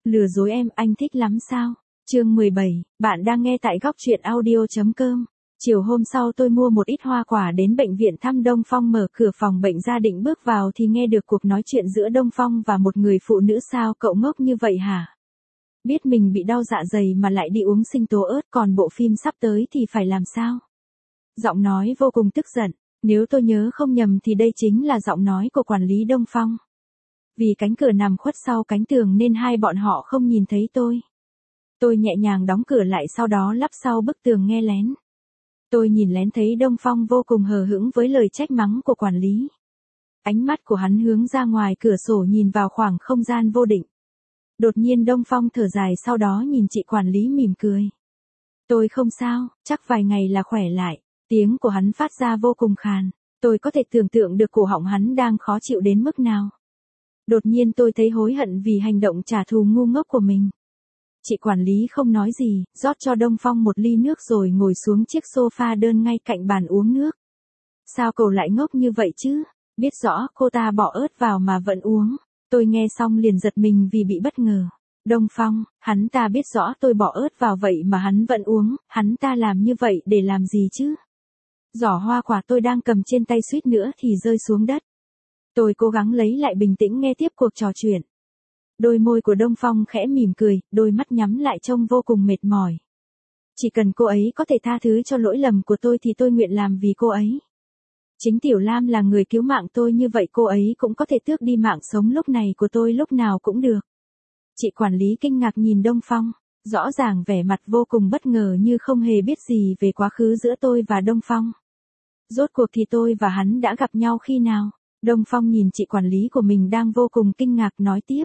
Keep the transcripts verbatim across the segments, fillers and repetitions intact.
Lừa dối em, anh thích lắm sao? Chương mười bảy, bạn đang nghe tại góc truyện audio.com. Chiều hôm sau tôi mua một ít hoa quả đến bệnh viện thăm Đông Phong, mở cửa phòng bệnh ra định bước vào thì nghe được cuộc nói chuyện giữa Đông Phong và một người phụ nữ. Sao cậu ngốc như vậy hả? Biết mình bị đau dạ dày mà lại đi uống sinh tố ớt, còn bộ phim sắp tới thì phải làm sao? Giọng nói vô cùng tức giận, nếu tôi nhớ không nhầm thì đây chính là giọng nói của quản lý Đông Phong. Vì cánh cửa nằm khuất sau cánh tường nên hai bọn họ không nhìn thấy tôi. Tôi nhẹ nhàng đóng cửa lại, sau đó lắp sau bức tường nghe lén. Tôi nhìn lén thấy Đông Phong vô cùng hờ hững với lời trách mắng của quản lý. Ánh mắt của hắn hướng ra ngoài cửa sổ nhìn vào khoảng không gian vô định. Đột nhiên Đông Phong thở dài, sau đó nhìn chị quản lý mỉm cười. Tôi không sao, chắc vài ngày là khỏe lại. Tiếng của hắn phát ra vô cùng khàn. Tôi có thể tưởng tượng được cổ họng hắn đang khó chịu đến mức nào. Đột nhiên tôi thấy hối hận vì hành động trả thù ngu ngốc của mình. Chị quản lý không nói gì, rót cho Đông Phong một ly nước rồi ngồi xuống chiếc sofa đơn ngay cạnh bàn uống nước. Sao cậu lại ngốc như vậy chứ? Biết rõ cô ta bỏ ớt vào mà vẫn uống. Tôi nghe xong liền giật mình vì bị bất ngờ. Đông Phong, hắn ta biết rõ tôi bỏ ớt vào vậy mà hắn vẫn uống, hắn ta làm như vậy để làm gì chứ? Giỏ hoa quả tôi đang cầm trên tay suýt nữa thì rơi xuống đất. Tôi cố gắng lấy lại bình tĩnh nghe tiếp cuộc trò chuyện. Đôi môi của Đông Phong khẽ mỉm cười, đôi mắt nhắm lại trông vô cùng mệt mỏi. Chỉ cần cô ấy có thể tha thứ cho lỗi lầm của tôi thì tôi nguyện làm vì cô ấy. Chính Tiểu Lam là người cứu mạng tôi, như vậy cô ấy cũng có thể tước đi mạng sống lúc này của tôi lúc nào cũng được. Chị quản lý kinh ngạc nhìn Đông Phong, rõ ràng vẻ mặt vô cùng bất ngờ như không hề biết gì về quá khứ giữa tôi và Đông Phong. Rốt cuộc thì tôi và hắn đã gặp nhau khi nào? Đông Phong nhìn chị quản lý của mình đang vô cùng kinh ngạc nói tiếp.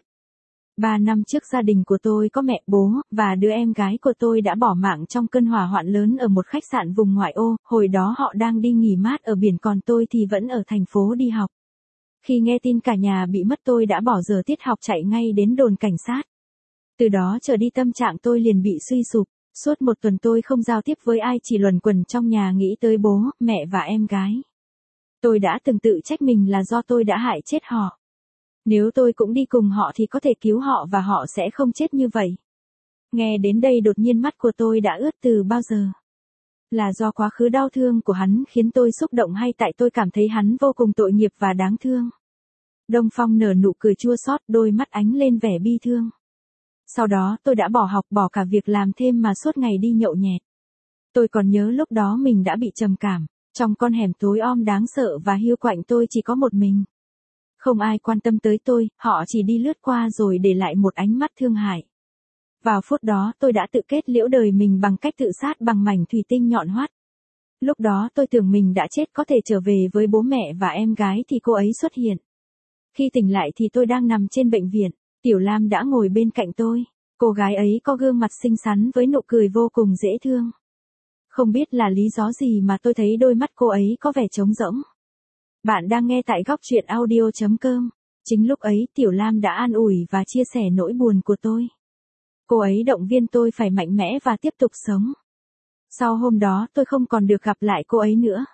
Ba năm trước gia đình của tôi có mẹ, bố, và đứa em gái của tôi đã bỏ mạng trong cơn hỏa hoạn lớn ở một khách sạn vùng ngoại ô. Hồi đó họ đang đi nghỉ mát ở biển, còn tôi thì vẫn ở thành phố đi học. Khi nghe tin cả nhà bị mất tôi đã bỏ giờ tiết học chạy ngay đến đồn cảnh sát. Từ đó trở đi tâm trạng tôi liền bị suy sụp. Suốt một tuần tôi không giao tiếp với ai, chỉ luẩn quẩn trong nhà nghĩ tới bố, mẹ và em gái. Tôi đã từng tự trách mình là do tôi đã hại chết họ. Nếu tôi cũng đi cùng họ thì có thể cứu họ và họ sẽ không chết như vậy. Nghe đến đây đột nhiên mắt của tôi đã ướt từ bao giờ. Là do quá khứ đau thương của hắn khiến tôi xúc động, hay tại tôi cảm thấy hắn vô cùng tội nghiệp và đáng thương? Đông Phong nở nụ cười chua xót, đôi mắt ánh lên vẻ bi thương. Sau đó tôi đã bỏ học, bỏ cả việc làm thêm mà suốt ngày đi nhậu nhẹt. Tôi còn nhớ lúc đó mình đã bị trầm cảm. Trong con hẻm tối om đáng sợ và hiu quạnh tôi chỉ có một mình. Không ai quan tâm tới tôi, họ chỉ đi lướt qua rồi để lại một ánh mắt thương hại. Vào phút đó tôi đã tự kết liễu đời mình bằng cách tự sát bằng mảnh thủy tinh nhọn hoắt. Lúc đó tôi tưởng mình đã chết, có thể trở về với bố mẹ và em gái thì cô ấy xuất hiện. Khi tỉnh lại thì tôi đang nằm trên bệnh viện, Tiểu Lam đã ngồi bên cạnh tôi. Cô gái ấy có gương mặt xinh xắn với nụ cười vô cùng dễ thương. Không biết là lý do gì mà tôi thấy đôi mắt cô ấy có vẻ trống rỗng. Bạn đang nghe tại góc truyện audio.com. Chính lúc ấy Tiểu Lam đã an ủi và chia sẻ nỗi buồn của tôi. Cô ấy động viên tôi phải mạnh mẽ và tiếp tục sống. Sau hôm đó tôi không còn được gặp lại cô ấy nữa.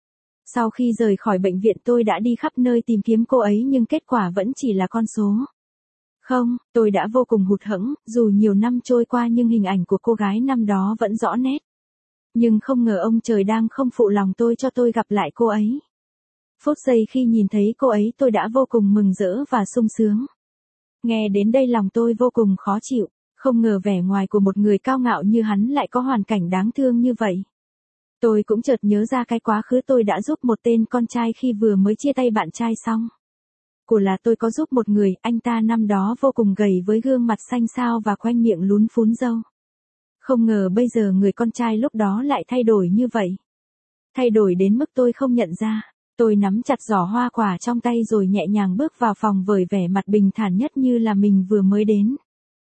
Sau khi rời khỏi bệnh viện tôi đã đi khắp nơi tìm kiếm cô ấy nhưng kết quả vẫn chỉ là con số. Không, tôi đã vô cùng hụt hẫng, dù nhiều năm trôi qua nhưng hình ảnh của cô gái năm đó vẫn rõ nét. Nhưng không ngờ ông trời đang không phụ lòng tôi cho tôi gặp lại cô ấy. Phút giây khi nhìn thấy cô ấy tôi đã vô cùng mừng rỡ và sung sướng. Nghe đến đây lòng tôi vô cùng khó chịu, không ngờ vẻ ngoài của một người cao ngạo như hắn lại có hoàn cảnh đáng thương như vậy. Tôi cũng chợt nhớ ra cái quá khứ tôi đã giúp một tên con trai khi vừa mới chia tay bạn trai xong. Của là tôi có giúp một người, anh ta năm đó vô cùng gầy với gương mặt xanh xao và khoanh miệng lún phún râu. Không ngờ bây giờ người con trai lúc đó lại thay đổi như vậy. Thay đổi đến mức tôi không nhận ra. Tôi nắm chặt giỏ hoa quả trong tay rồi nhẹ nhàng bước vào phòng với vẻ mặt bình thản nhất như là mình vừa mới đến.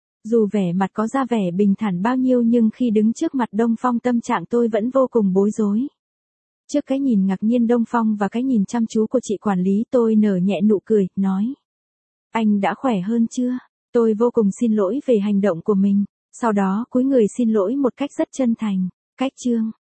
Dù vẻ mặt có ra vẻ bình thản bao nhiêu nhưng khi đứng trước mặt Đông Phong tâm trạng tôi vẫn vô cùng bối rối. Trước cái nhìn ngạc nhiên Đông Phong và cái nhìn chăm chú của chị quản lý tôi nở nhẹ nụ cười, nói. Anh đã khỏe hơn chưa? Tôi vô cùng xin lỗi về hành động của mình. Sau đó cúi người xin lỗi một cách rất chân thành. Cách chương.